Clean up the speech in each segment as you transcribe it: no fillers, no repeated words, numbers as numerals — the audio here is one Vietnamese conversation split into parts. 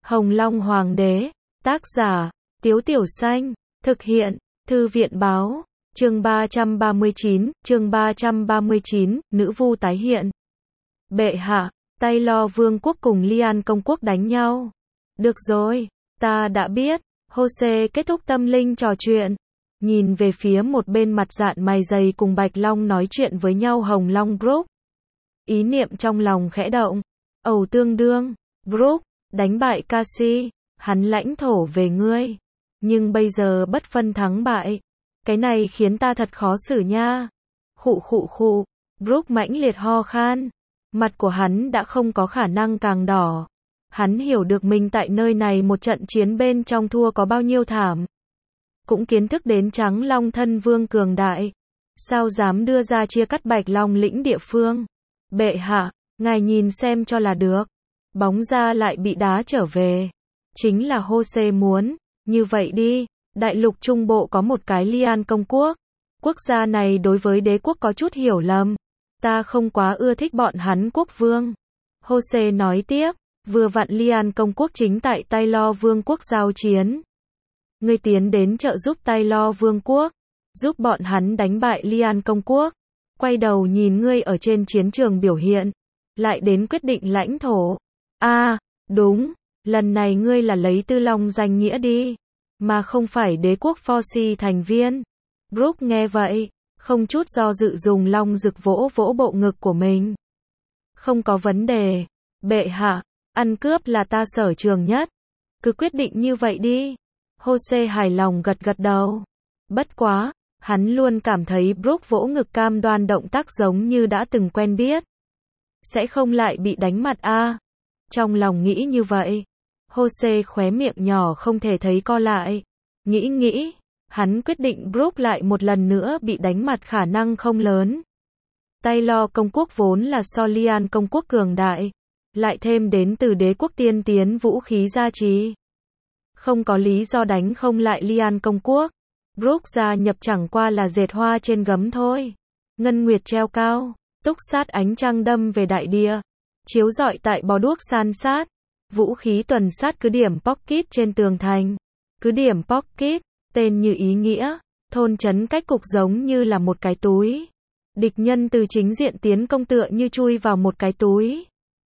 Hồng Long Hoàng đế, tác giả, Tiếu Tiểu Xanh, thực hiện, Thư viện báo, chương 339, nữ vu tái hiện. Bệ hạ, Taylor Vương quốc cùng Lian Công quốc đánh nhau. Được rồi, ta đã biết. Jose kết thúc tâm linh trò chuyện. Nhìn về phía một bên mặt dạn mày dày cùng Bạch Long nói chuyện với nhau Hồng Long Brook. Ý niệm trong lòng khẽ động. Ầu tương đương, Brook, đánh bại Cassie, hắn lãnh thổ về ngươi. Nhưng bây giờ bất phân thắng bại. Cái này khiến ta thật khó xử nha. Khụ khụ khụ, Brook mãnh liệt ho khan. Mặt của hắn đã không có khả năng càng đỏ. Hắn hiểu được mình tại nơi này một trận chiến bên trong thua có bao nhiêu thảm. Cũng kiến thức đến Trắng Long thân vương cường đại. Sao dám đưa ra chia cắt Bạch Long lĩnh địa phương. Bệ hạ, ngài nhìn xem cho là được. Bóng ra lại bị đá trở về. Chính là Jose muốn. Như vậy đi, đại lục trung bộ có một cái Lian công quốc. Quốc gia này đối với đế quốc có chút hiểu lầm. Ta không quá ưa thích bọn hắn quốc vương. Jose nói tiếp, vừa vặn Lian công quốc chính tại Taylor Vương quốc giao chiến. Ngươi tiến đến trợ giúp Taylor Vương quốc, giúp bọn hắn đánh bại Lian công quốc. Quay đầu nhìn ngươi ở trên chiến trường biểu hiện, lại đến quyết định lãnh thổ. Đúng, lần này ngươi là lấy Tư Long danh nghĩa đi, mà không phải đế quốc Forcy thành viên. Brook nghe vậy, không chút do dự dùng long rực vỗ vỗ bộ ngực của mình. Không có vấn đề, bệ hạ, ăn cướp là ta sở trường nhất. Cứ quyết định như vậy đi. Jose hài lòng gật gật đầu. Bất quá, hắn luôn cảm thấy Brook vỗ ngực cam đoan động tác giống như đã từng quen biết. Sẽ không lại bị đánh mặt a. Trong lòng nghĩ như vậy, Jose khóe miệng nhỏ không thể thấy co lại. Nghĩ, hắn quyết định Brook lại một lần nữa bị đánh mặt khả năng không lớn. Taylor công quốc vốn là so Lian công quốc cường đại, lại thêm đến từ đế quốc tiên tiến vũ khí gia trì. Không có lý do đánh không lại Lian công quốc. Brook gia nhập chẳng qua là dệt hoa trên gấm thôi. Ngân nguyệt treo cao, túc sát ánh trăng đâm về đại địa, chiếu rọi tại bó đuốc san sát. Vũ khí tuần sát cứ điểm pocket trên tường thành. Cứ điểm pocket, tên như ý nghĩa, thôn trấn cách cục giống như là một cái túi. Địch nhân từ chính diện tiến công tựa như chui vào một cái túi.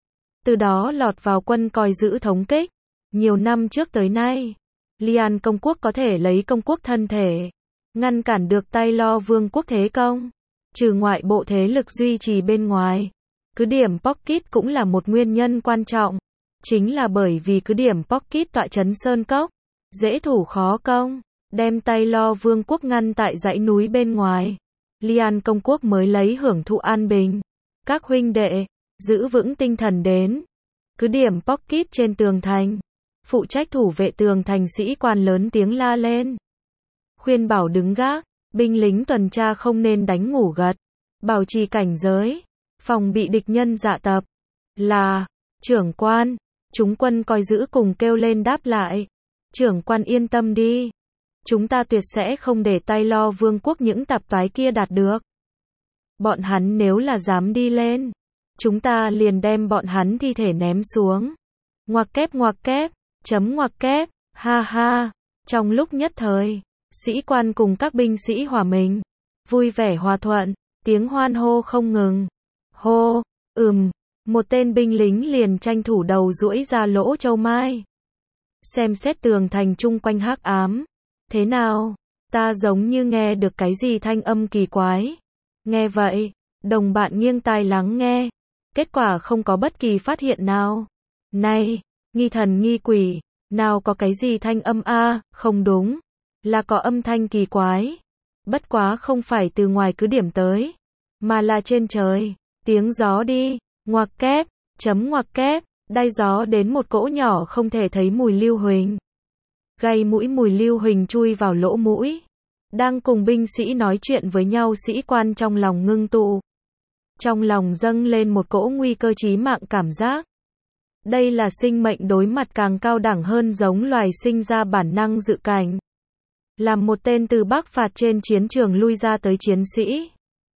Từ đó lọt vào quân coi giữ thống kích. Nhiều năm trước tới nay, Lian công quốc có thể lấy công quốc thân thể, ngăn cản được Taylor Vương quốc thế công. Trừ ngoại bộ thế lực duy trì bên ngoài, cứ điểm pocket cũng là một nguyên nhân quan trọng. Chính là bởi vì cứ điểm pocket tọa trấn sơn cốc, dễ thủ khó công, đem Taylor Vương quốc ngăn tại dãy núi bên ngoài. Lian công quốc mới lấy hưởng thụ an bình. Các huynh đệ, giữ vững tinh thần đến. Cứ điểm pocket trên tường thành. Phụ trách thủ vệ tường thành sĩ quan lớn tiếng la lên. Khuyên bảo đứng gác, binh lính tuần tra không nên đánh ngủ gật. Bảo trì cảnh giới, phòng bị địch nhân dạ tập. Là, trưởng quan, chúng quân coi giữ cùng kêu lên đáp lại. Trưởng quan yên tâm đi. Chúng ta tuyệt sẽ không để Taylor Vương quốc những tạp toái kia đạt được. Bọn hắn nếu là dám đi lên, chúng ta liền đem bọn hắn thi thể ném xuống. Ngoặc kép, chấm ngoặc kép, ha ha. Trong lúc nhất thời, sĩ quan cùng các binh sĩ hòa mình, vui vẻ hòa thuận, tiếng hoan hô không ngừng. Hô, một tên binh lính liền tranh thủ đầu duỗi ra lỗ châu mai. Xem xét tường thành chung quanh hắc ám. Thế nào? Ta giống như nghe được cái gì thanh âm kỳ quái. Nghe vậy, đồng bạn nghiêng tai lắng nghe. Kết quả không có bất kỳ phát hiện nào. Này, nghi thần nghi quỷ, nào có cái gì thanh âm không đúng. Là có âm thanh kỳ quái. Bất quá không phải từ ngoài cứ điểm tới, mà là trên trời. Tiếng gió đi, ngoặc kép, chấm ngoặc kép, đay gió đến một cỗ nhỏ không thể thấy mùi lưu huỳnh. Gây mũi mùi lưu huỳnh chui vào lỗ mũi. Đang cùng binh sĩ nói chuyện với nhau sĩ quan trong lòng ngưng tụ. Trong lòng dâng lên một cỗ nguy cơ chí mạng cảm giác. Đây là sinh mệnh đối mặt càng cao đẳng hơn giống loài sinh ra bản năng dự cảnh. Làm một tên từ Bắc phạt trên chiến trường lui ra tới chiến sĩ.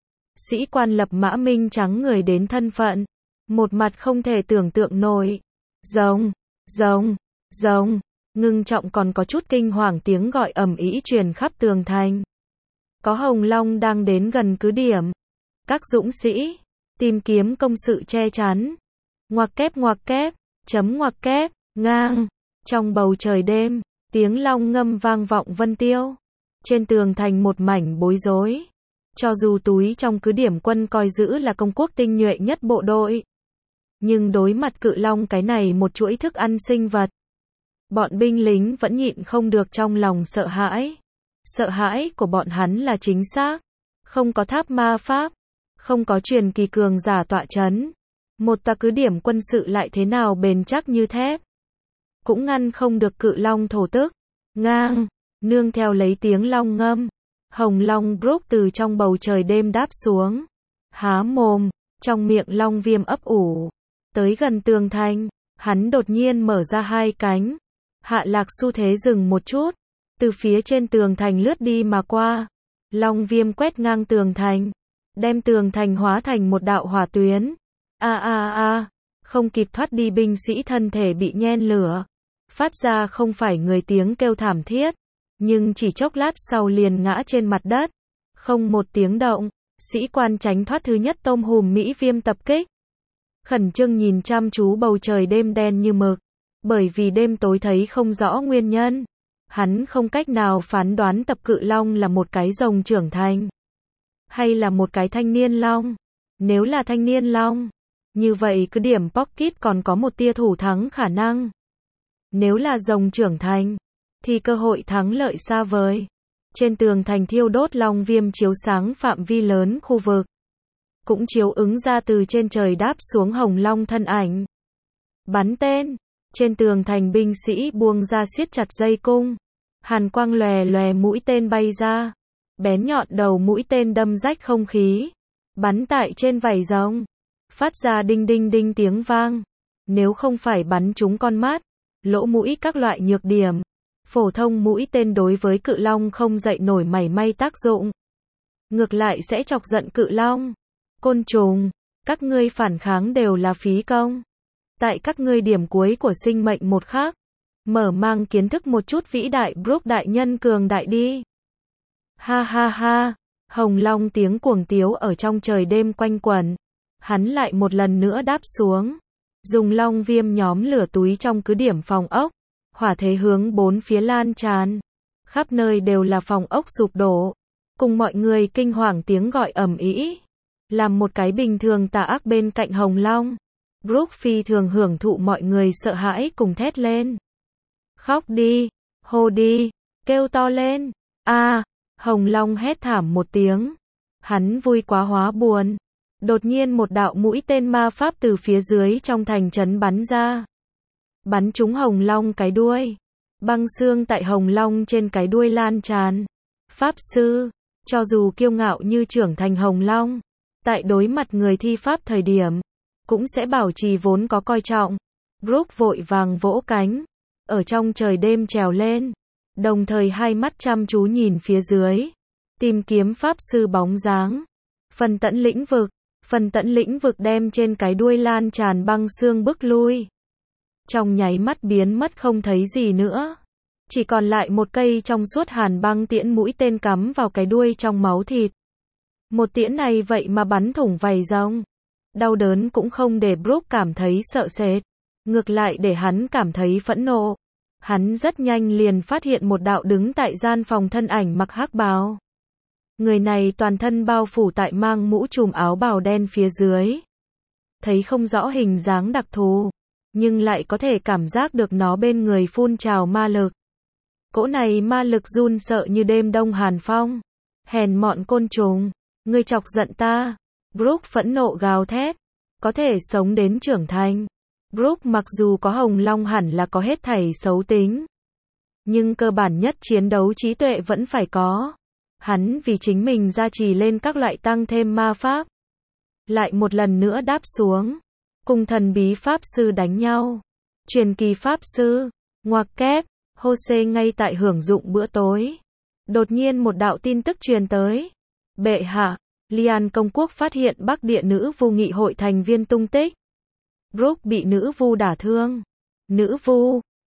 Sĩ quan lập mã minh trắng người đến thân phận. Một mặt không thể tưởng tượng nổi. Rồng, Rồng, ngưng trọng còn có chút kinh hoàng tiếng gọi ầm ĩ truyền khắp tường thành. Có Hồng Long đang đến gần cứ điểm. Các dũng sĩ tìm kiếm công sự che chắn. Ngoặc kép, chấm ngoặc kép, ngang. Trong bầu trời đêm, tiếng long ngâm vang vọng vân tiêu. Trên tường thành một mảnh bối rối. Cho dù túi trong cứ điểm quân coi giữ là công quốc tinh nhuệ nhất bộ đội. Nhưng đối mặt cự long cái này một chuỗi thức ăn sinh vật. Bọn binh lính vẫn nhịn không được trong lòng sợ hãi. Sợ hãi của bọn hắn là chính xác. Không có tháp ma pháp. Không có truyền kỳ cường giả tọa chấn. Một tòa cứ điểm quân sự lại thế nào bền chắc như thép. Cũng ngăn không được cự long thổ tức. Ngang, nương theo lấy tiếng long ngâm. Hồng Long Brook từ trong bầu trời đêm đáp xuống. Há mồm, trong miệng long viêm ấp ủ. Tới gần tường thành, hắn đột nhiên mở ra hai cánh. Hạ lạc xu thế dừng một chút. Từ phía trên tường thành lướt đi mà qua. Long viêm quét ngang tường thành. Đem tường thành hóa thành một đạo hỏa tuyến. Không kịp thoát đi binh sĩ thân thể bị nhen lửa. Phát ra không phải người tiếng kêu thảm thiết. Nhưng chỉ chốc lát sau liền ngã trên mặt đất. Không một tiếng động. Sĩ quan tránh thoát thứ nhất tôm hùm Mỹ viêm tập kích. Khẩn trương nhìn chăm chú bầu trời đêm đen như mực. Bởi vì đêm tối thấy không rõ nguyên nhân. Hắn không cách nào phán đoán tập cự long là một cái rồng trưởng thành. Hay là một cái thanh niên long. Nếu là thanh niên long. Như vậy cứ điểm Pocket còn có một tia thủ thắng khả năng. Nếu là rồng trưởng thành. Thì cơ hội thắng lợi xa vời. Trên tường thành thiêu đốt long viêm chiếu sáng phạm vi lớn khu vực. Cũng chiếu ứng ra từ trên trời đáp xuống Hồng Long thân ảnh. Bắn tên. Trên tường thành binh sĩ buông ra siết chặt dây cung. Hàn quang lòe lòe mũi tên bay ra. Bén nhọn đầu mũi tên đâm rách không khí. Bắn tại trên vảy rồng. Phát ra đinh đinh đinh tiếng vang. Nếu không phải bắn trúng con mắt, lỗ mũi các loại nhược điểm. Phổ thông mũi tên đối với cự long không dậy nổi mảy may tác dụng. Ngược lại sẽ chọc giận cự long. Côn trùng, các ngươi phản kháng đều là phí công. Tại các ngươi điểm cuối của sinh mệnh một khắc. Mở mang kiến thức một chút vĩ đại Brook đại nhân cường đại đi. Ha ha ha, Hồng Long tiếng cuồng tiếu ở trong trời đêm quanh quẩn. Hắn lại một lần nữa đáp xuống. Dùng long viêm nhóm lửa túi trong cứ điểm phòng ốc. Hỏa thế hướng bốn phía lan tràn. Khắp nơi đều là phòng ốc sụp đổ. Cùng mọi người kinh hoàng tiếng gọi ầm ĩ. Làm một cái bình thường tà ác bên cạnh Hồng Long. Brook phi thường hưởng thụ mọi người sợ hãi cùng thét lên. Khóc đi, hô đi, kêu to lên. Hồng Long hét thảm một tiếng. Hắn vui quá hóa buồn. Đột nhiên một đạo mũi tên ma pháp từ phía dưới trong thành trấn bắn ra. Bắn trúng Hồng Long cái đuôi. Băng xương tại Hồng Long trên cái đuôi lan tràn. Pháp sư, cho dù kiêu ngạo như trưởng thành Hồng Long, tại đối mặt người thi pháp thời điểm, cũng sẽ bảo trì vốn có coi trọng. Brook vội vàng vỗ cánh. Ở trong trời đêm trèo lên. Đồng thời hai mắt chăm chú nhìn phía dưới. Tìm kiếm pháp sư bóng dáng. Phần tận lĩnh vực đem trên cái đuôi lan tràn băng xương bức lui. Trong nháy mắt biến mất không thấy gì nữa. Chỉ còn lại một cây trong suốt hàn băng tiễn mũi tên cắm vào cái đuôi trong máu thịt. Một tiễn này vậy mà bắn thủng vảy rồng. Đau đớn cũng không để Brook cảm thấy sợ sệt. Ngược lại để hắn cảm thấy phẫn nộ. Hắn rất nhanh liền phát hiện một đạo đứng tại gian phòng thân ảnh mặc hắc bào. Người này toàn thân bao phủ tại mang mũ trùm áo bào đen phía dưới. Thấy không rõ hình dáng đặc thù, nhưng lại có thể cảm giác được nó bên người phun trào ma lực. Cỗ này ma lực run sợ như đêm đông hàn phong. Hèn mọn côn trùng, ngươi chọc giận ta. Brook phẫn nộ gào thét. Có thể sống đến trưởng thành. Brook mặc dù có Hồng Long hẳn là có hết thảy xấu tính. Nhưng cơ bản nhất chiến đấu trí tuệ vẫn phải có. Hắn vì chính mình gia trì lên các loại tăng thêm ma pháp. Lại một lần nữa đáp xuống. Cùng thần bí pháp sư đánh nhau. Truyền kỳ pháp sư. Ngoặc kép. Jose ngay tại hưởng dụng bữa tối. Đột nhiên một đạo tin tức truyền tới. Bệ hạ, Lian công quốc phát hiện Bắc Địa nữ vu nghị hội thành viên tung tích. Brook bị nữ vu đả thương. Nữ vu,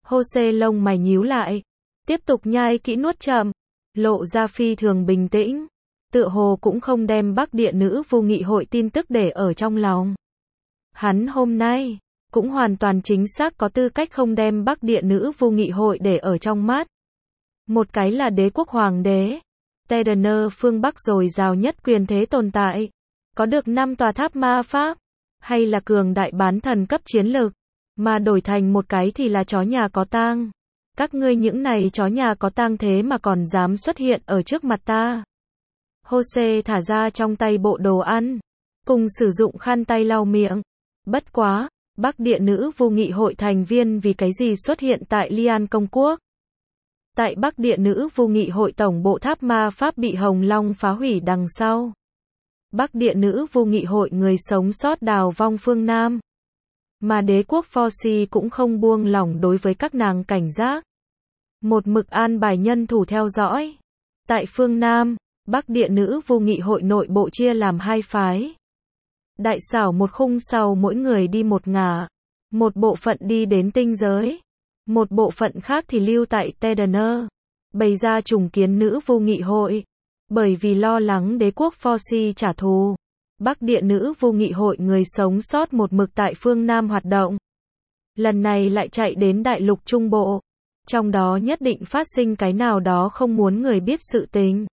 Jose lông mày nhíu lại, tiếp tục nhai kỹ nuốt chậm, lộ ra phi thường bình tĩnh, tựa hồ cũng không đem Bắc Địa Nữ Vu Nghị hội tin tức để ở trong lòng. Hắn hôm nay cũng hoàn toàn chính xác có tư cách không đem Bắc Địa Nữ Vu Nghị hội để ở trong mắt. Một cái là đế quốc hoàng đế, Tedener phương Bắc dồi dào nhất quyền thế tồn tại, có được 5 tòa tháp ma pháp, hay là cường đại bán thần cấp chiến lực, mà đổi thành một cái thì là chó nhà có tang. Các ngươi những này chó nhà có tang thế mà còn dám xuất hiện ở trước mặt ta. Jose thả ra trong tay bộ đồ ăn, cùng sử dụng khăn tay lau miệng. Bất quá, Bắc Địa Nữ Vu Nghị hội thành viên vì cái gì xuất hiện tại Lian công quốc? Tại Bắc Địa Nữ Vu Nghị hội tổng bộ tháp ma pháp bị Hồng Long phá hủy đằng sau. Bắc Địa Nữ Vu Nghị hội người sống sót đào vong phương Nam. Mà đế quốc Forci cũng không buông lỏng đối với các nàng cảnh giác. Một mực an bài nhân thủ theo dõi. Tại phương Nam, Bắc Địa Nữ Vu Nghị hội nội bộ chia làm 2 phái. Đại xảo một khung sau mỗi người đi một ngả. Một bộ phận đi đến tinh giới. Một bộ phận khác thì lưu tại Tedener. Bày ra trùng kiến Nữ Vu Nghị hội. Bởi vì lo lắng đế quốc Forci trả thù. Bắc Địa Nữ Vu Nghị hội người sống sót một mực tại phương Nam hoạt động. Lần này lại chạy đến đại lục Trung Bộ. Trong đó nhất định phát sinh cái nào đó không muốn người biết sự tình.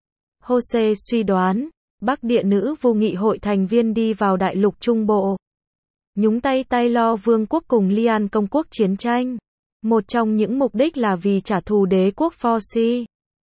Jose suy đoán, Bắc Địa Nữ Vu Nghị hội thành viên đi vào đại lục Trung Bộ. Nhúng tay Taylor Vương quốc cùng Lian công quốc chiến tranh. Một trong những mục đích là vì trả thù đế quốc Forci.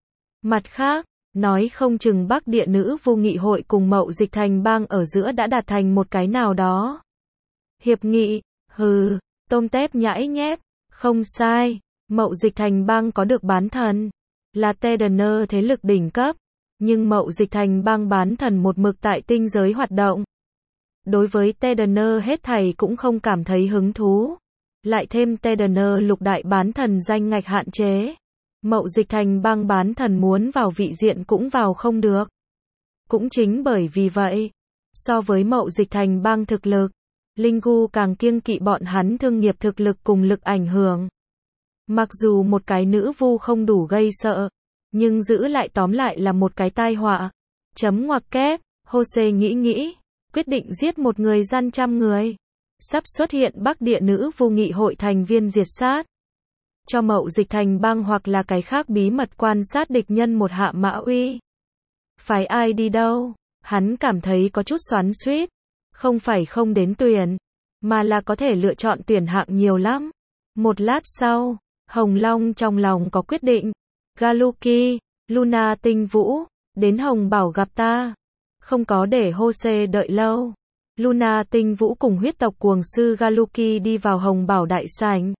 Mặt khác, nói không chừng Bắc Địa Nữ Vu Nghị hội cùng Mậu Dịch Thành bang ở giữa đã đạt thành một cái nào đó. Hiệp nghị, hừ, tôm tép nhãi nhép, không sai, Mậu Dịch Thành bang có được bán thần, là Tedener thế lực đỉnh cấp, nhưng Mậu Dịch Thành bang bán thần một mực tại tinh giới hoạt động. Đối với Tedener hết thảy cũng không cảm thấy hứng thú. Lại thêm Tedener lục đại bán thần danh ngạch hạn chế. Mậu Dịch Thành bang bán thần muốn vào vị diện cũng vào không được. Cũng chính bởi vì vậy, so với Mậu Dịch Thành bang thực lực, Lingu càng kiêng kỵ bọn hắn thương nghiệp thực lực cùng lực ảnh hưởng. Mặc dù một cái nữ vu không đủ gây sợ, nhưng giữ lại tóm lại là một cái tai họa. Chấm ngoặc kép, Jose nghĩ, quyết định giết một người gian trăm người. Sắp xuất hiện Bắc Địa Nữ Vu Nghị hội thành viên diệt sát. Cho Mậu Dịch Thành bang hoặc là cái khác bí mật quan sát địch nhân một hạ mã uy. Phải ai đi đâu? Hắn cảm thấy có chút xoắn xuýt. Không phải không đến tuyển, mà là có thể lựa chọn tuyển hạng nhiều lắm. Một lát sau, Hồng Long trong lòng có quyết định. Galuki, Luna Tinh Vũ, đến Hồng Bảo gặp ta. Không có để Jose đợi lâu. Luna Tinh Vũ cùng huyết tộc cuồng sư Galuki đi vào Hồng Bảo đại sảnh.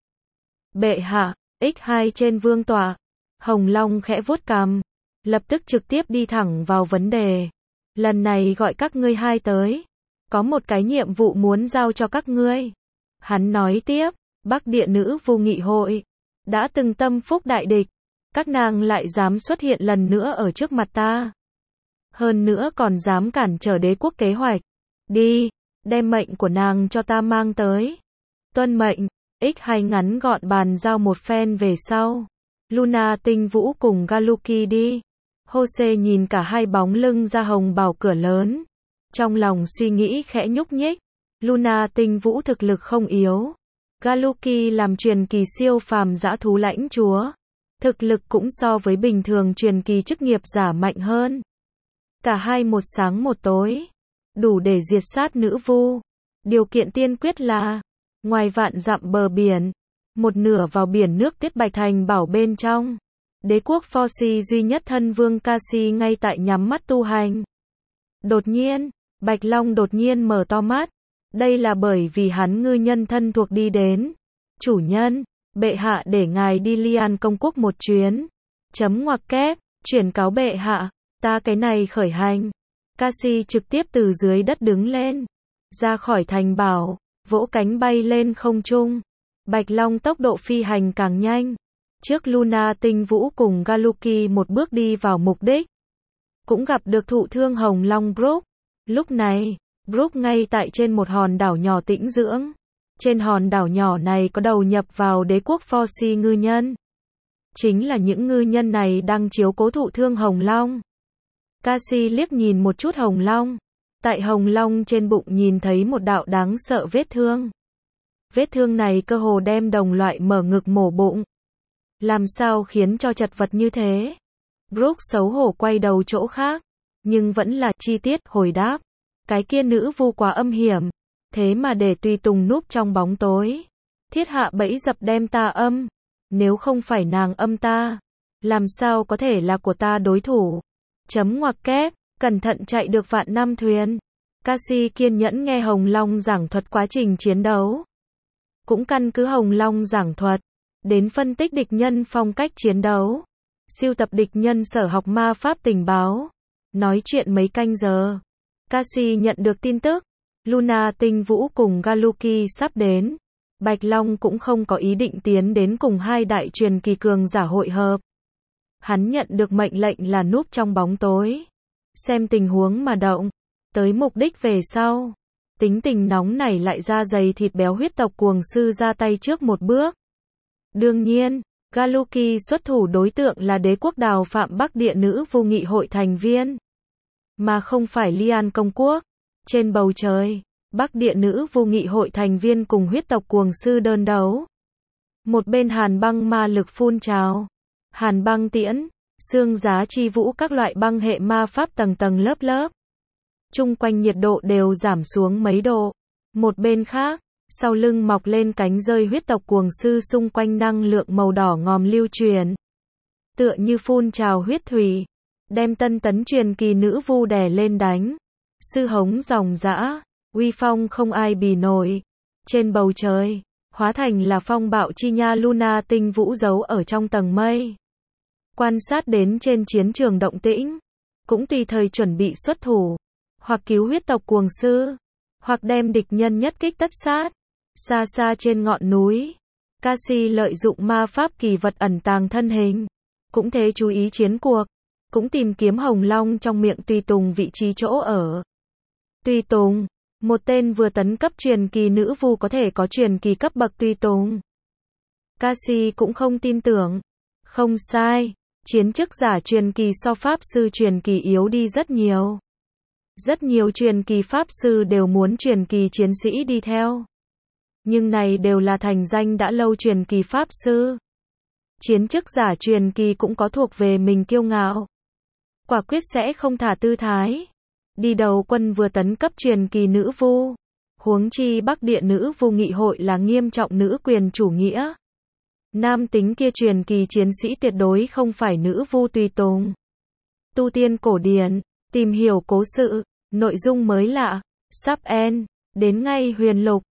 Bệ hạ, X2 trên vương tọa. Hồng Long khẽ vuốt cằm, lập tức trực tiếp đi thẳng vào vấn đề. Lần này gọi các ngươi hai tới, có một cái nhiệm vụ muốn giao cho các ngươi. Hắn nói tiếp, Bắc Địa Nữ Vu Nghị hội đã từng tâm phúc đại địch, các nàng lại dám xuất hiện lần nữa ở trước mặt ta. Hơn nữa còn dám cản trở đế quốc kế hoạch. Đi, đem mệnh của nàng cho ta mang tới. Tuân mệnh. X2 ngắn gọn bàn giao một phen về sau. Luna Tinh Vũ cùng Galuki đi. Jose nhìn cả hai bóng lưng ra Hồng Bảo cửa lớn. Trong lòng suy nghĩ khẽ nhúc nhích. Luna Tinh Vũ thực lực không yếu. Galuki làm truyền kỳ siêu phàm dã thú lãnh chúa. Thực lực cũng so với bình thường truyền kỳ chức nghiệp giả mạnh hơn. Cả hai một sáng một tối. Đủ để diệt sát nữ vu. Điều kiện tiên quyết là ngoài vạn dặm bờ biển, một nửa vào biển nước Tiết Bạch Thành Bảo bên trong. Đế quốc Forci duy nhất thân vương Casi ngay tại nhắm mắt tu hành. Đột nhiên, Bạch Long đột nhiên mở to mắt. Đây là bởi vì hắn ngư nhân thân thuộc đi đến. Chủ nhân, bệ hạ để ngài đi Lian công quốc một chuyến. Chấm ngoặc kép, chuyển cáo bệ hạ, ta cái này khởi hành. Casi trực tiếp từ dưới đất đứng lên, ra khỏi thành bảo, vỗ cánh bay lên không trung. Bạch Long tốc độ phi hành càng nhanh. Trước Luna Tinh Vũ cùng Galuki một bước đi vào mục đích. Cũng gặp được thụ thương Hồng Long Brook. Lúc này, Brook ngay tại trên một hòn đảo nhỏ tĩnh dưỡng. Trên hòn đảo nhỏ này có đầu nhập vào đế quốc Forsi ngư nhân. Chính là những ngư nhân này đang chiếu cố thụ thương Hồng Long. Cassie liếc nhìn một chút Hồng Long. Tại Hồng Long trên bụng nhìn thấy một đạo đáng sợ vết thương. Vết thương này cơ hồ đem đồng loại mở ngực mổ bụng. Làm sao khiến cho chật vật như thế? Brooke xấu hổ quay đầu chỗ khác. Nhưng vẫn là chi tiết hồi đáp. Cái kia nữ vu quá âm hiểm. Thế mà để Tùy Tùng núp trong bóng tối. Thiết hạ bẫy dập đem ta âm. Nếu không phải nàng âm ta, làm sao có thể là của ta đối thủ? Chấm ngoặc kép, cẩn thận chạy được vạn năm thuyền. Cassie kiên nhẫn nghe Hồng Long giảng thuật quá trình chiến đấu. Cũng căn cứ Hồng Long giảng thuật, đến phân tích địch nhân phong cách chiến đấu. Sưu tập địch nhân sở học ma pháp tình báo. Nói chuyện mấy canh giờ. Cassie nhận được tin tức. Luna Tinh Vũ cùng Galuki sắp đến. Bạch Long cũng không có ý định tiến đến cùng hai đại truyền kỳ cường giả hội hợp. Hắn nhận được mệnh lệnh là núp trong bóng tối. Xem tình huống mà động. Tới mục đích về sau. Tính tình nóng này lại ra dày thịt béo huyết tộc cuồng sư ra tay trước một bước. Đương nhiên, Galuki xuất thủ đối tượng là đế quốc đào phạm Bắc Địa nữ vu nghị hội thành viên. Mà không phải Lian công quốc. Trên bầu trời. Bắc Địa nữ vu nghị hội thành viên cùng huyết tộc cuồng sư đơn đấu. Một bên hàn băng ma lực phun trào. Hàn băng tiễn, xương giá chi vũ các loại băng hệ ma pháp tầng tầng lớp lớp. Chung quanh nhiệt độ đều giảm xuống mấy độ. Một bên khác, sau lưng mọc lên cánh rơi huyết tộc cuồng sư xung quanh năng lượng màu đỏ ngòm lưu truyền. Tựa như phun trào huyết thủy. Đem tân tấn truyền kỳ nữ vu đè lên đánh. Sư hống ròng rã. Uy phong không ai bì nổi. Trên bầu trời, hóa thành là phong bạo chi nha Luna Tinh Vũ giấu ở trong tầng mây. Quan sát đến trên chiến trường động tĩnh, cũng tùy thời chuẩn bị xuất thủ, hoặc cứu huyết tộc cuồng sư, hoặc đem địch nhân nhất kích tất sát. Xa xa trên ngọn núi, Cassie lợi dụng ma pháp kỳ vật ẩn tàng thân hình, cũng thế chú ý chiến cuộc, cũng tìm kiếm Hồng Long trong miệng Tùy Tùng vị trí chỗ ở. Tùy Tùng, một tên vừa tấn cấp truyền kỳ nữ vu có thể có truyền kỳ cấp bậc Tùy Tùng. Cassie cũng không tin tưởng. Không sai, chiến chức giả truyền kỳ so pháp sư truyền kỳ yếu đi rất nhiều. Rất nhiều truyền kỳ pháp sư đều muốn truyền kỳ chiến sĩ đi theo. Nhưng này đều là thành danh đã lâu truyền kỳ pháp sư. Chiến chức giả truyền kỳ cũng có thuộc về mình kiêu ngạo. Quả quyết sẽ không thả tư thái. Đi đầu quân vừa tấn cấp truyền kỳ nữ vu. Huống chi Bắc Địa nữ vu nghị hội là nghiêm trọng nữ quyền chủ nghĩa. Nam tính kia truyền kỳ chiến sĩ tuyệt đối không phải nữ vu Tùy Tùng. Tu tiên cổ điển, tìm hiểu cố sự, nội dung mới lạ, sắp end, đến ngay huyền lục.